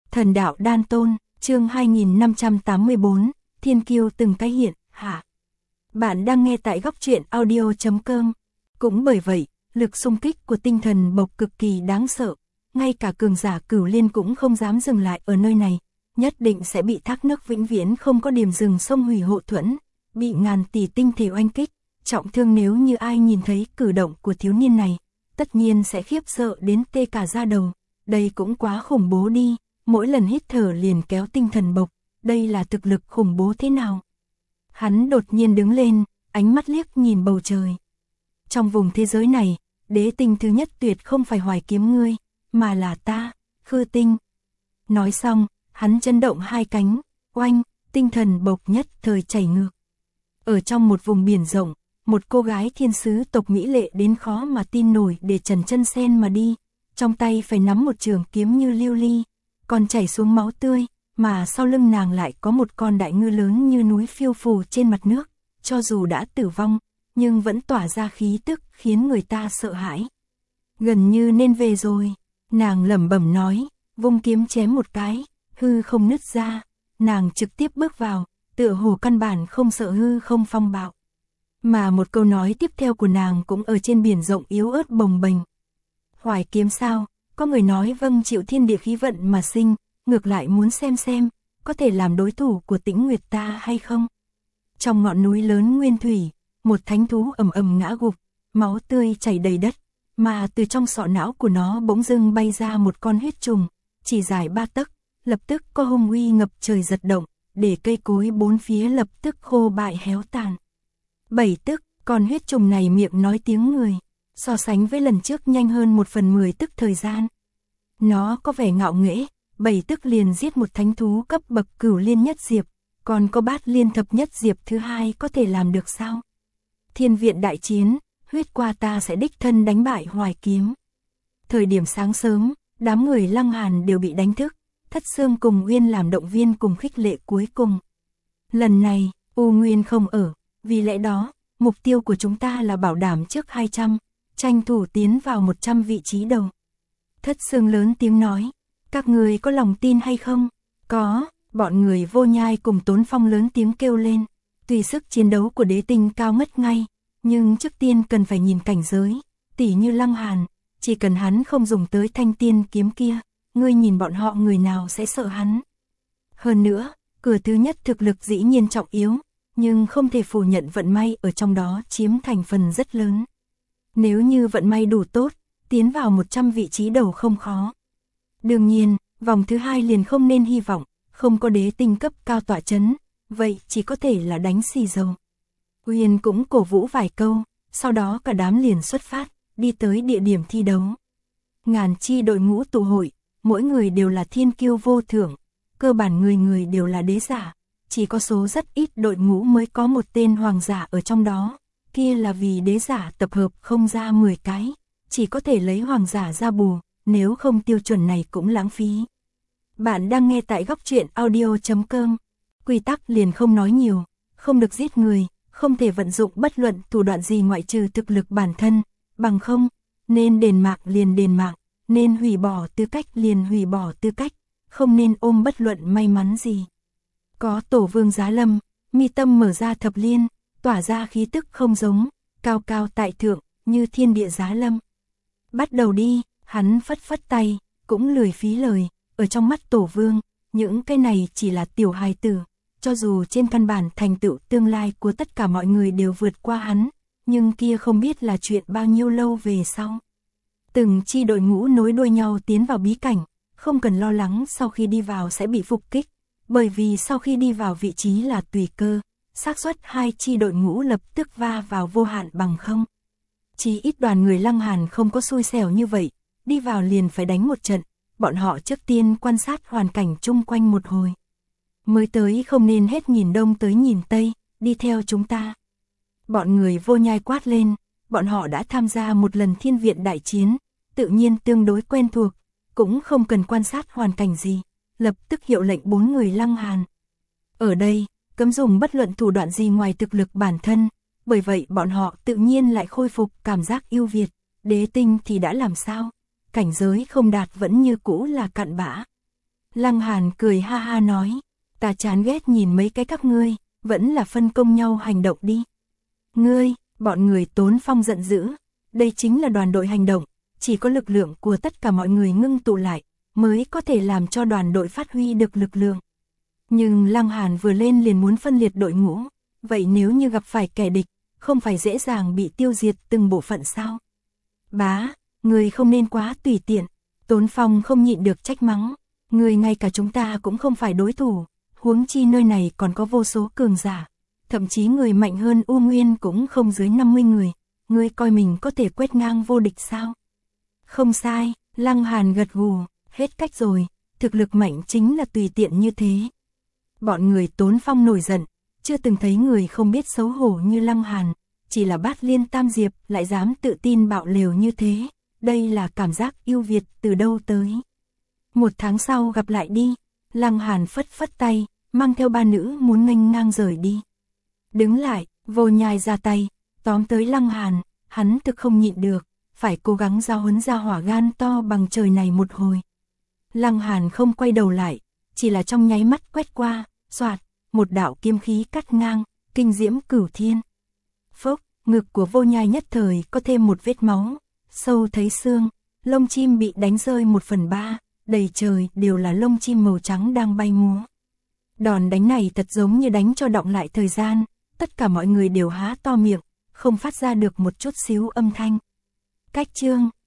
Thần đạo đan tôn, chương 2584, thiên kiêu từng cái hiện, hạ. Bạn đang nghe tại góc truyện audio.com. Cũng bởi vậy, lực xung kích của tinh thần bộc cực kỳ đáng sợ. Ngay cả cường giả cửu liên cũng không dám dừng lại ở nơi này. Nhất định sẽ bị thác nước vĩnh viễn không có điểm dừng sông hủy hộ thuẫn. Bị ngàn tỷ tinh thể oanh kích. Trọng thương nếu như ai nhìn thấy cử động của thiếu niên này. Tất nhiên sẽ khiếp sợ đến tê cả da đầu. Đây cũng quá khủng bố đi. Mỗi lần hít thở liền kéo tinh thần bộc. Đây là thực lực khủng bố thế nào? Hắn đột nhiên đứng lên, ánh mắt liếc nhìn bầu trời. Trong vùng thế giới này, đế tinh thứ nhất tuyệt không phải Hoài Kiếm ngươi, mà là ta, Khư Tinh. Nói xong, hắn chấn động hai cánh, oanh, tinh thần bộc nhất thời chảy ngược. Ở trong một vùng biển rộng, một cô gái thiên sứ tộc mỹ lệ đến khó mà tin nổi để trần chân sen mà đi. Trong tay phải nắm một trường kiếm như lưu ly, còn chảy xuống máu tươi, mà sau lưng nàng lại có một con đại ngư lớn như núi phiêu phù trên mặt nước, cho dù đã tử vong, nhưng vẫn tỏa ra khí tức khiến người ta sợ hãi. Gần như nên về rồi, nàng lẩm bẩm nói, vung kiếm chém một cái, hư không nứt ra, nàng trực tiếp bước vào, tựa hồ căn bản không sợ hư không phong bạo. Mà một câu nói tiếp theo của nàng cũng ở trên biển rộng yếu ớt bồng bềnh. Hoài kiếm sao? Có người nói vâng, chịu thiên địa khí vận mà sinh, ngược lại muốn xem, có thể làm đối thủ của Tĩnh Nguyệt ta hay không? Trong ngọn núi lớn nguyên thủy, một thánh thú ầm ầm ngã gục, máu tươi chảy đầy đất, mà từ trong sọ não của nó bỗng dưng bay ra một con huyết trùng, chỉ dài 3 tấc, lập tức có hung uy ngập trời giật động, để cây cối bốn phía lập tức khô bại héo tàn. 7 tức, con huyết trùng này miệng nói tiếng người, so sánh với lần trước nhanh hơn 1/10 tức thời gian. Nó có vẻ ngạo nghễ, 7 tức liền giết một thánh thú cấp bậc cửu liên nhất diệp, còn có bát liên thập nhất diệp thứ hai có thể làm được sao? Thiên viện đại chiến, huyết qua ta sẽ đích thân đánh bại Hoài Kiếm. Thời điểm sáng sớm, đám người Lăng Hàn đều bị đánh thức, Thất Xương cùng Uyên làm động viên cùng khích lệ cuối cùng. Lần này, U Nguyên không ở, vì lẽ đó, mục tiêu của chúng ta là bảo đảm trước 200, tranh thủ tiến vào 100 vị trí đầu. Thất Xương lớn tiếng nói, các người có lòng tin hay không? Có, bọn người Vô Nhai cùng Tốn Phong lớn tiếng kêu lên. Tuy sức chiến đấu của đế tinh cao mất ngay, nhưng trước tiên cần phải nhìn cảnh giới, tỉ như Lăng Hàn, chỉ cần hắn không dùng tới thanh tiên kiếm kia, ngươi nhìn bọn họ người nào sẽ sợ hắn. Hơn nữa, cửa thứ nhất thực lực dĩ nhiên trọng yếu, nhưng không thể phủ nhận vận may ở trong đó chiếm thành phần rất lớn. Nếu như vận may đủ tốt, tiến vào 100 vị trí đầu không khó. Đương nhiên, vòng thứ hai liền không nên hy vọng, không có đế tinh cấp cao tọa chấn, vậy chỉ có thể là đánh xì dầu. Uyên cũng cổ vũ vài câu, sau đó cả đám liền xuất phát, đi tới địa điểm thi đấu. Ngàn chi đội ngũ tụ hội, mỗi người đều là thiên kiêu vô thượng, cơ bản người người đều là đế giả, chỉ có số rất ít đội ngũ mới có một tên hoàng giả ở trong đó, kia là vì đế giả tập hợp không ra 10 cái, chỉ có thể lấy hoàng giả ra bù, nếu không tiêu chuẩn này cũng lãng phí. Bạn đang nghe tại góc truyện audio.com. Quy tắc liền không nói nhiều, không được giết người, không thể vận dụng bất luận thủ đoạn gì ngoại trừ thực lực bản thân, bằng không, nên đền mạng liền đền mạng, nên hủy bỏ tư cách liền hủy bỏ tư cách, không nên ôm bất luận may mắn gì. Có Tổ Vương Giá Lâm, mi tâm mở ra thập liên, tỏa ra khí tức không giống, cao cao tại thượng, như thiên địa Giá Lâm. Bắt đầu đi, hắn phất phất tay, cũng lười phí lời, ở trong mắt Tổ Vương, những cái này chỉ là tiểu hài tử, cho dù trên căn bản thành tựu tương lai của tất cả mọi người đều vượt qua hắn, nhưng kia không biết là chuyện bao nhiêu lâu về sau. Từng chi đội ngũ nối đuôi nhau tiến vào bí cảnh, không cần lo lắng sau khi đi vào sẽ bị phục kích, bởi vì sau khi đi vào vị trí là tùy cơ, xác suất hai chi đội ngũ lập tức va vào vô hạn bằng không. Chỉ ít đoàn người Lăng Hàn không có xui xẻo như vậy, đi vào liền phải đánh một trận, bọn họ trước tiên quan sát hoàn cảnh chung quanh một hồi. Mới tới không nên hết nhìn đông tới nhìn tây, đi theo chúng ta. Bọn người Vô Nhai quát lên, bọn họ đã tham gia một lần thiên viện đại chiến, tự nhiên tương đối quen thuộc, cũng không cần quan sát hoàn cảnh gì, lập tức hiệu lệnh 4 người Lăng Hàn. Ở đây, cấm dùng bất luận thủ đoạn gì ngoài thực lực bản thân, bởi vậy bọn họ tự nhiên lại khôi phục cảm giác ưu việt, đế tinh thì đã làm sao, cảnh giới không đạt vẫn như cũ là cặn bã. Lăng Hàn cười ha ha nói, ta chán ghét nhìn mấy cái các ngươi, vẫn là phân công nhau hành động đi. Ngươi, bọn người Tốn Phong giận dữ, đây chính là đoàn đội hành động, chỉ có lực lượng của tất cả mọi người ngưng tụ lại, mới có thể làm cho đoàn đội phát huy được lực lượng. Nhưng Lăng Hàn vừa lên liền muốn phân liệt đội ngũ, vậy nếu như gặp phải kẻ địch, không phải dễ dàng bị tiêu diệt từng bộ phận sao? Bá, người không nên quá tùy tiện, Tốn Phong không nhịn được trách mắng, người ngay cả chúng ta cũng không phải đối thủ, huống chi nơi này còn có vô số cường giả, thậm chí người mạnh hơn U Nguyên cũng không dưới 50 người, ngươi coi mình có thể quét ngang vô địch sao? Không sai, Lăng Hàn gật gù, hết cách rồi, thực lực mạnh chính là tùy tiện như thế. Bọn người Tốn Phong nổi giận, chưa từng thấy người không biết xấu hổ như Lăng Hàn, chỉ là Bát Liên Tam Diệp lại dám tự tin bạo lều như thế, đây là cảm giác yêu Việt từ đâu tới. 1 tháng sau gặp lại đi, Lăng Hàn phất phất tay, mang theo 3 nữ muốn nghênh ngang rời đi. Đứng lại, Vô Nhai ra tay, tóm tới Lăng Hàn, hắn thực không nhịn được, phải cố gắng giao huấn ra hỏa gan to bằng trời này một hồi. Lăng Hàn không quay đầu lại, chỉ là trong nháy mắt quét qua, xoạt, một đạo kiếm khí cắt ngang, kinh diễm cửu thiên. Phốc, ngực của Vô Nhai nhất thời có thêm một vết máu, sâu thấy xương, lông chim bị đánh rơi 1/3, đầy trời đều là lông chim màu trắng đang bay múa. Đòn đánh này thật giống như đánh cho đọng lại thời gian, tất cả mọi người đều há to miệng, không phát ra được một chút xíu âm thanh. Cách chương